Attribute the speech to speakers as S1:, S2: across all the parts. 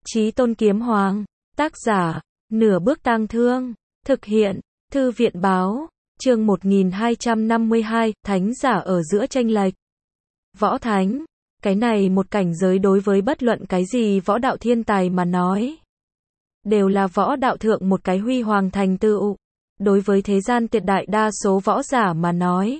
S1: Chí Tôn Kiếm Hoàng. Tác giả, Nửa Bước Tang Thương. Thực hiện, Thư viện Báo. Chương 1252, Thánh giả ở giữa chênh lệch. Võ Thánh. Cái này một cảnh giới đối với bất luận cái gì võ đạo thiên tài mà nói, đều là võ đạo thượng một cái huy hoàng thành tựu. Đối với thế gian tuyệt đại đa số võ giả mà nói,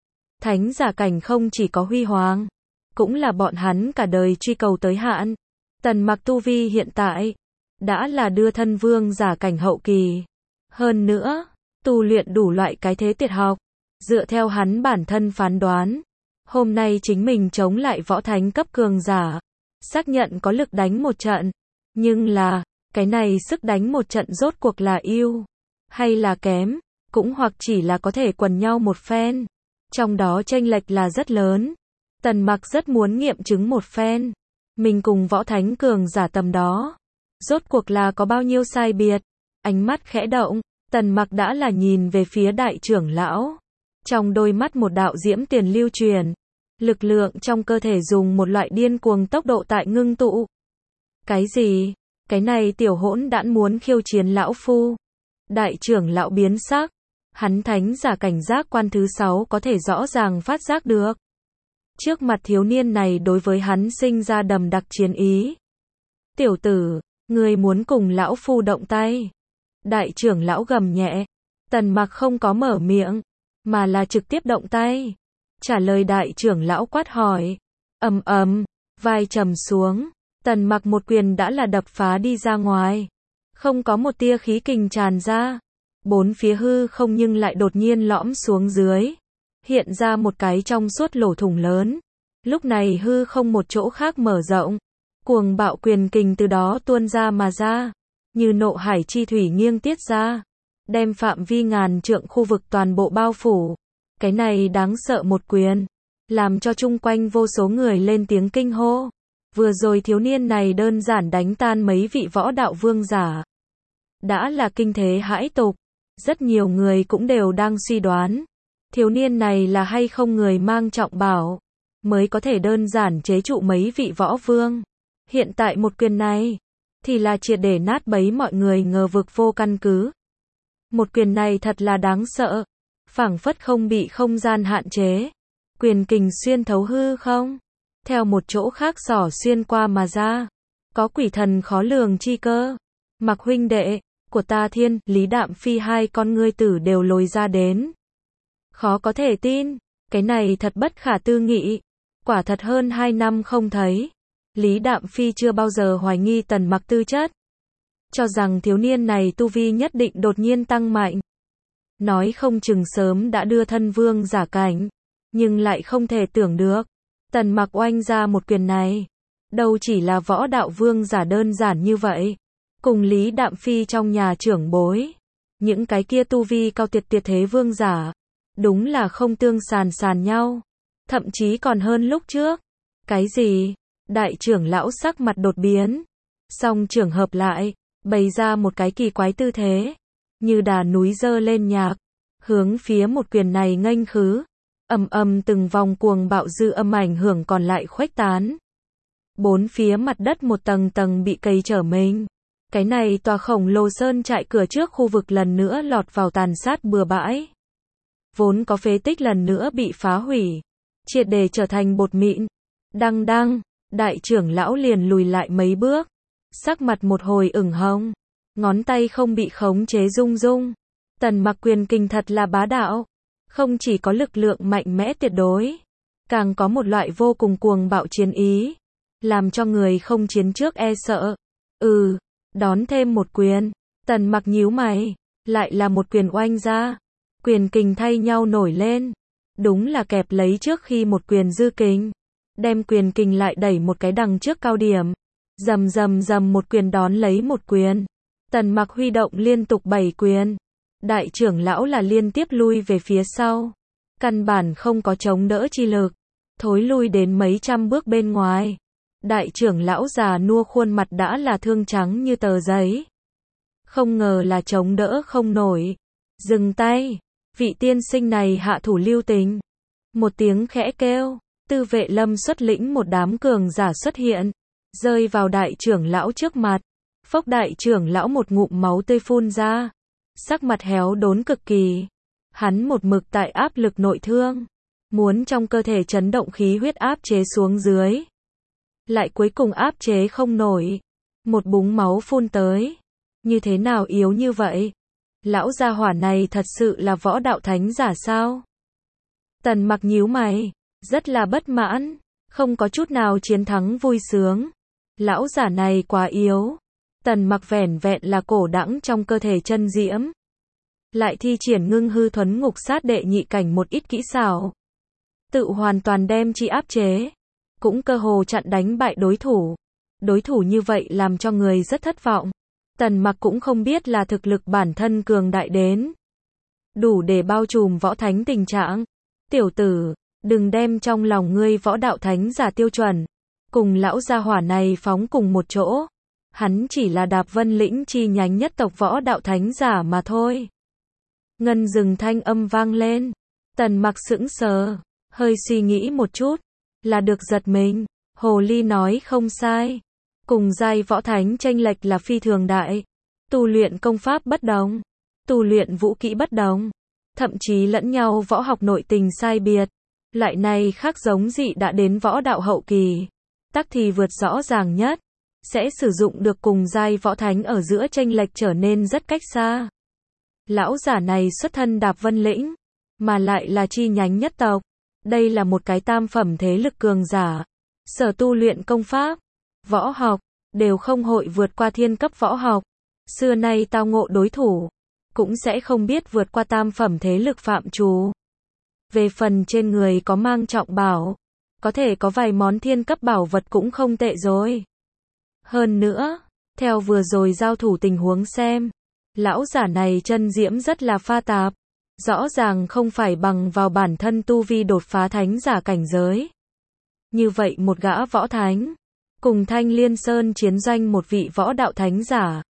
S1: thánh giả cảnh không chỉ có huy hoàng, cũng là bọn hắn cả đời truy cầu tới hạn. Tần Mặc tu vi hiện tại đã là đưa thân vương giả cảnh hậu kỳ. Hơn nữa, tu luyện đủ loại cái thế tuyệt học. Dựa theo hắn bản thân phán đoán, hôm nay chính mình chống lại võ thánh cấp cường giả, xác nhận có lực đánh một trận. Nhưng là, cái này sức đánh một trận rốt cuộc là ưu hay là kém, cũng hoặc chỉ là có thể quần nhau một phen. Trong đó chênh lệch là rất lớn. Tần Mặc rất muốn nghiệm chứng một phen, mình cùng võ thánh cường giả tầm đó, rốt cuộc là có bao nhiêu sai biệt. Ánh mắt khẽ động, Tần Mặc đã là nhìn về phía đại trưởng lão. Trong đôi mắt một đạo diễm tiền lưu truyền, lực lượng trong cơ thể dùng một loại điên cuồng tốc độ tại ngưng tụ. Cái gì? Cái này tiểu hỗn đản muốn khiêu chiến lão phu? Đại trưởng lão biến sắc, hắn thánh giả cảnh giác quan thứ 6 có thể rõ ràng phát giác được. Trước mặt thiếu niên này đối với hắn sinh ra đầm đặc chiến ý. Tiểu tử, ngươi muốn cùng lão phu động tay? Đại trưởng lão gầm nhẹ. Tần Mặc không có mở miệng, mà là trực tiếp động tay. Trả lời đại trưởng lão quát hỏi. Ầm ầm, vai trầm xuống. Tần Mặc một quyền đã là đập phá đi ra ngoài. Không có một tia khí kình tràn ra. Bốn phía hư không nhưng lại đột nhiên lõm xuống dưới. Hiện ra một cái trong suốt lỗ thủng lớn. Lúc này hư không một chỗ khác mở rộng. Cuồng bạo quyền kình từ đó tuôn ra mà ra. Như nộ hải chi thủy nghiêng tiết ra. Đem phạm vi ngàn trượng khu vực toàn bộ bao phủ. Cái này đáng sợ một quyền, làm cho chung quanh vô số người lên tiếng kinh hô. Vừa rồi thiếu niên này đơn giản đánh tan mấy vị võ đạo vương giả. Đã là kinh thế hãi tục. Rất nhiều người cũng đều đang suy đoán, thiếu niên này là hay không người mang trọng bảo, mới có thể đơn giản chế trụ mấy vị võ vương. Hiện tại một quyền này, thì là triệt để nát bấy mọi người ngờ vực vô căn cứ. Một quyền này thật là đáng sợ, phảng phất không bị không gian hạn chế. Quyền kình xuyên thấu hư không, theo một chỗ khác xỏ xuyên qua mà ra. Có quỷ thần khó lường chi cơ. Mặc huynh đệ của ta Thiên, Lý Đạm Phi hai con ngươi tử đều lồi ra đến. Khó có thể tin, cái này thật bất khả tư nghị. Quả thật hơn 2 năm không thấy, Lý Đạm Phi chưa bao giờ hoài nghi Tần Mặc tư chất, cho rằng thiếu niên này tu vi nhất định đột nhiên tăng mạnh. Nói không chừng sớm đã đưa thân vương giả cảnh, nhưng lại không thể tưởng được, Tần Mặc oanh ra một quyền này, đâu chỉ là võ đạo vương giả đơn giản như vậy. Cùng Lý Đạm Phi trong nhà trưởng bối, những cái kia tu vi cao tuyệt thế vương giả, đúng là không tương sàn nhau, thậm chí còn hơn lúc trước. Cái gì? Đại trưởng lão sắc mặt đột biến, song trưởng hợp lại, bày ra một cái kỳ quái tư thế, như đà núi dơ lên nhạc, hướng phía một quyền này nghênh khứ. Ầm ầm, từng vòng cuồng bạo dư âm ảnh hưởng còn lại khuếch tán. Bốn phía mặt đất một tầng tầng bị cây trở mình. Cái này tòa khổng lồ sơn trại cửa trước khu vực lần nữa lọt vào tàn sát bừa bãi. Vốn có phế tích lần nữa bị phá hủy, triệt để trở thành bột mịn. Đăng đăng, đại trưởng lão liền lùi lại mấy bước, sắc mặt một hồi ửng hồng, ngón tay không bị khống chế rung rung. Tần Mặc quyền kình thật là bá đạo, không chỉ có lực lượng mạnh mẽ tuyệt đối, càng có một loại vô cùng cuồng bạo chiến ý, làm cho người không chiến trước e sợ. Đón thêm một quyền. Tần Mặc nhíu mày, lại là một quyền oanh ra. Quyền kình thay nhau nổi lên, đúng là kẹp lấy trước khi một quyền dư kình, đem quyền kình lại đẩy một cái đằng trước cao điểm. Rầm rầm rầm, một quyền đón lấy một quyền. Tần Mặc huy động liên tục 7 quyền. Đại trưởng lão là liên tiếp lui về phía sau, căn bản không có chống đỡ chi lực, thối lui đến mấy trăm bước bên ngoài. Đại trưởng lão già nua khuôn mặt đã là thương trắng như tờ giấy. Không ngờ là chống đỡ không nổi. Dừng tay, vị tiên sinh này hạ thủ lưu tình. Một tiếng khẽ kêu, Tư Vệ Lâm xuất lĩnh một đám cường giả xuất hiện. rơi vào đại trưởng lão trước mặt. Phốc, đại trưởng lão một ngụm máu tươi phun ra. Sắc mặt héo đốn cực kỳ. Hắn một mực tại áp lực nội thương. Muốn trong cơ thể chấn động khí huyết áp chế xuống dưới. Lại cuối cùng áp chế không nổi. Một búng máu phun tới. Như thế nào yếu như vậy? Lão gia hỏa này thật sự là võ đạo thánh giả sao? Tần Mặc nhíu mày. Rất là bất mãn. Không có chút nào chiến thắng vui sướng. Lão giả này quá yếu. Tần Mặc vẻn vẹn là cổ đẳng trong cơ thể chân diễm. Lại thi triển ngưng hư thuấn ngục sát đệ nhị cảnh một ít kỹ xảo. Tự hoàn toàn đem chi áp chế. Cũng cơ hồ chặn đánh bại đối thủ. Đối thủ như vậy làm cho người rất thất vọng. Tần Mặc cũng không biết là thực lực bản thân cường đại đến. Đủ để bao trùm võ thánh tình trạng. Tiểu tử, đừng đem trong lòng ngươi võ đạo thánh giả tiêu chuẩn. Cùng lão gia hỏa này phóng cùng một chỗ. Hắn chỉ là Đạp Vân lĩnh chi nhánh nhất tộc võ đạo thánh giả mà thôi. Ngân dừng thanh âm vang lên. Tần Mặc sững sờ, hơi suy nghĩ một chút, là được giật mình. Hồ ly nói không sai. Cùng giai võ thánh chênh lệch là phi thường đại. Tu luyện công pháp bất đồng, tu luyện vũ kỹ bất đồng, thậm chí lẫn nhau võ học nội tình sai biệt. Loại này khác giống dị đã đến võ đạo hậu kỳ. Tắc thì vượt rõ ràng nhất. Sẽ sử dụng được cùng giai võ thánh ở giữa chênh lệch trở nên rất cách xa. Lão giả này xuất thân Đạp Vân lĩnh, mà lại là chi nhánh nhất tộc. Đây là một cái tam phẩm thế lực cường giả. Sở tu luyện công pháp, võ học, đều không hội vượt qua thiên cấp võ học. Xưa nay tao ngộ đối thủ, cũng sẽ không biết vượt qua tam phẩm thế lực phạm trù. Về phần trên người có mang trọng bảo, có thể có vài món thiên cấp bảo vật cũng không tệ rồi. Hơn nữa, theo vừa rồi giao thủ tình huống xem, lão giả này chân diễm rất là pha tạp. Rõ ràng không phải bằng vào bản thân tu vi đột phá thánh giả cảnh giới. Như vậy một gã võ thánh, cùng Thanh Liên Sơn chiến doanh một vị võ đạo thánh giả.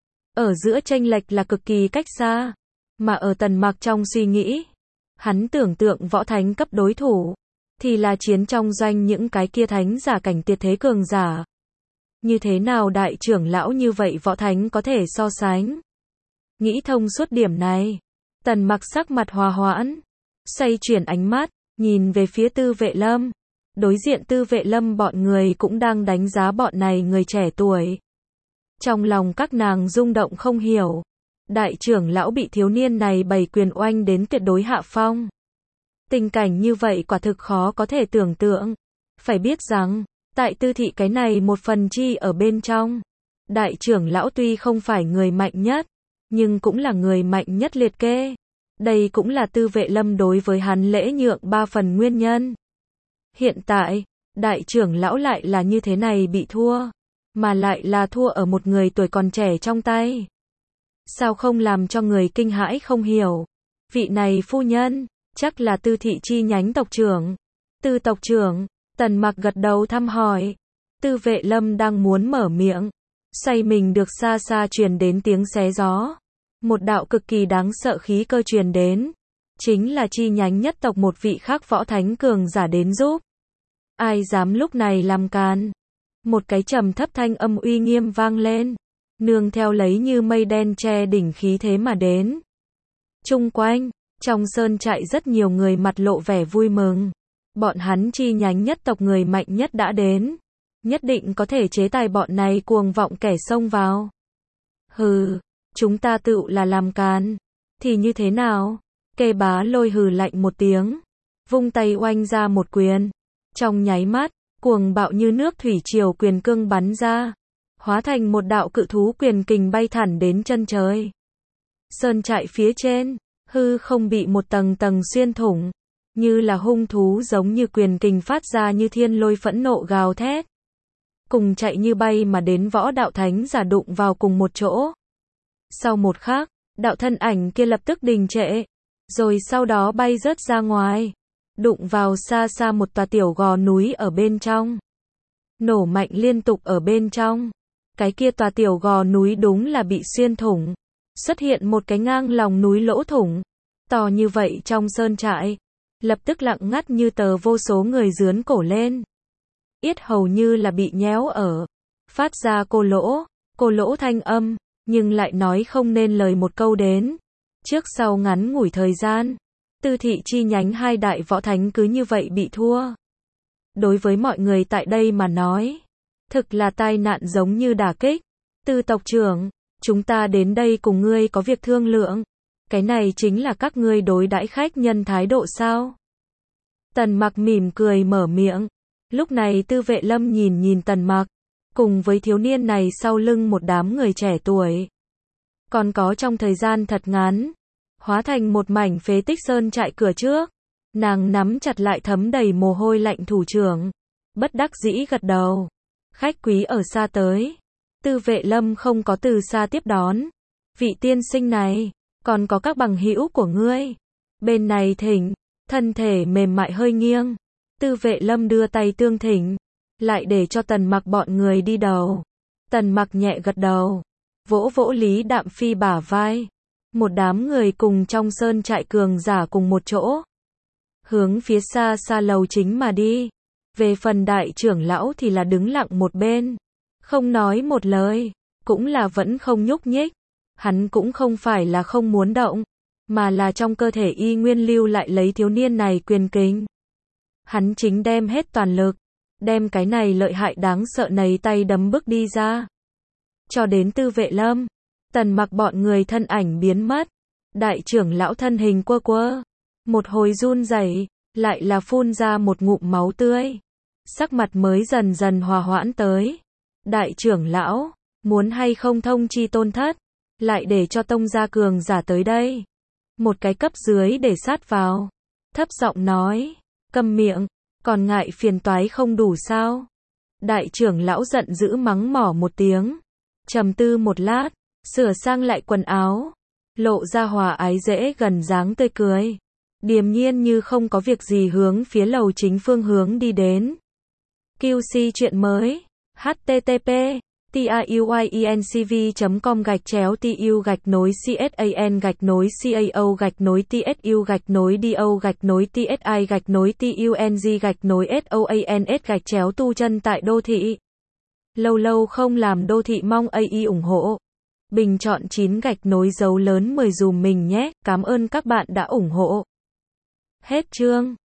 S1: Ở giữa chênh lệch là cực kỳ cách xa. Mà ở Tần Mặc trong suy nghĩ, hắn tưởng tượng võ thánh cấp đối thủ, thì là chiến trong doanh những cái kia thánh giả cảnh tuyệt thế cường giả. Như thế nào đại trưởng lão như vậy võ thánh có thể so sánh? Nghĩ thông suốt điểm này, Tần Mặc sắc mặt hòa hoãn, xoay chuyển ánh mắt, nhìn về phía Tư Vệ Lâm. Đối diện Tư Vệ Lâm bọn người cũng đang đánh giá bọn này người trẻ tuổi. Trong lòng các nàng rung động không hiểu. Đại trưởng lão bị thiếu niên này bày quyền oanh đến tuyệt đối hạ phong. Tình cảnh như vậy quả thực khó có thể tưởng tượng. Phải biết rằng, tại Tư thị cái này một phần chi ở bên trong. Đại trưởng lão tuy không phải người mạnh nhất, nhưng cũng là người mạnh nhất liệt kê. Đây cũng là Tư Vệ Lâm đối với hắn lễ nhượng 3 phần nguyên nhân. Hiện tại, đại trưởng lão lại là như thế này bị thua, mà lại là thua ở một người tuổi còn trẻ trong tay. Sao không làm cho người kinh hãi không hiểu? Vị này phu nhân, chắc là Tư thị chi nhánh tộc trưởng. Tư tộc trưởng, Tần Mặc gật đầu thăm hỏi. Tư Vệ Lâm đang muốn mở miệng, xoay mình được xa xa truyền đến tiếng xé gió. Một đạo cực kỳ đáng sợ khí cơ truyền đến. Chính là chi nhánh nhất tộc một vị khác võ thánh cường giả đến giúp. Ai dám lúc này làm can? Một cái trầm thấp thanh âm uy nghiêm vang lên. Nương theo lấy như mây đen che đỉnh khí thế mà đến. Chung quanh, trong sơn trại rất nhiều người mặt lộ vẻ vui mừng. Bọn hắn chi nhánh nhất tộc người mạnh nhất đã đến. Nhất định có thể chế tài bọn này cuồng vọng kẻ xông vào. Hừ, chúng ta tự là làm can. Thì như thế nào? Kê Bá Lôi hừ lạnh một tiếng. Vung tay oanh ra một quyền. Trong nháy mắt, cuồng bạo như nước thủy triều quyền cương bắn ra. Hóa thành một đạo cự thú quyền kình bay thẳng đến chân trời. Sơn trại phía trên, hư không bị một tầng tầng xuyên thủng. Như là hung thú giống như quyền kình phát ra như thiên lôi phẫn nộ gào thét. Cùng chạy như bay mà đến võ đạo thánh giả đụng vào cùng một chỗ. Sau một khắc, đạo thân ảnh kia lập tức đình trệ. Rồi sau đó bay rớt ra ngoài. Đụng vào xa xa một tòa tiểu gò núi ở bên trong. Nổ mạnh liên tục ở bên trong. Cái kia tòa tiểu gò núi đúng là bị xuyên thủng. Xuất hiện một cái ngang lòng núi lỗ thủng. To như vậy trong sơn trại. Lập tức lặng ngắt như tờ vô số người rướn cổ lên. Yết hầu như là bị nhéo ở. phát ra cô lỗ thanh âm, nhưng lại nói không nên lời một câu đến. Trước sau ngắn ngủi thời gian, Tư thị chi nhánh hai đại võ thánh cứ như vậy bị thua. Đối với mọi người tại đây mà nói, thực là tai nạn giống như đả kích. Tư tộc trưởng, chúng ta đến đây cùng ngươi có việc thương lượng. Cái này chính là các ngươi đối đãi khách nhân thái độ sao? Tần Mặc mỉm cười mở miệng. Lúc này Tư Vệ Lâm nhìn Tần Mặc, cùng với thiếu niên này sau lưng một đám người trẻ tuổi. Còn có trong thời gian thật ngắn, hóa thành một mảnh phế tích sơn trại cửa trước. Nàng nắm chặt lại thấm đầy mồ hôi lạnh thủ trưởng. Bất đắc dĩ gật đầu. Khách quý ở xa tới. Tư Vệ Lâm không có từ xa tiếp đón. Vị tiên sinh này, còn có các bằng hữu của ngươi. Bên này thỉnh, thân thể mềm mại hơi nghiêng. Tư Vệ Lâm đưa tay tương thỉnh, lại để cho Tần Mặc bọn người đi đầu. Tần Mặc nhẹ gật đầu, vỗ vỗ Lý Đạm Phi bả vai. Một đám người cùng trong sơn trại cường giả cùng một chỗ, hướng phía xa xa lầu chính mà đi. Về phần đại trưởng lão thì là đứng lặng một bên, không nói một lời, cũng là vẫn không nhúc nhích. Hắn cũng không phải là không muốn động, mà là trong cơ thể y nguyên lưu lại lấy thiếu niên này quyền kính. Hắn chính đem hết toàn lực, đem cái này lợi hại đáng sợ này tay đấm bước đi ra. Cho đến Tư Vệ Lâm, Tần Mặc bọn người thân ảnh biến mất. Đại trưởng lão thân hình quơ, một hồi run rẩy, lại là phun ra một ngụm máu tươi. Sắc mặt mới dần dần hòa hoãn tới. Đại trưởng lão, muốn hay không thông chi tôn thất, lại để cho tông gia cường giả tới đây. Một cái cấp dưới để sát vào, thấp giọng nói, câm miệng, còn ngại phiền toái không đủ sao? Đại trưởng lão giận dữ mắng mỏ một tiếng, trầm tư một lát, sửa sang lại quần áo, lộ ra hòa ái dễ gần dáng tươi cười, điềm nhiên như không có việc gì hướng phía lầu chính phương hướng đi đến. QC chuyện mới, http tu chân tại đô thị. Lâu lâu không làm đô thị mong AI ủng hộ. Bình chọn 9 dấu lớn 10 dùm mình nhé. Cảm ơn các bạn đã ủng hộ. Hết chương.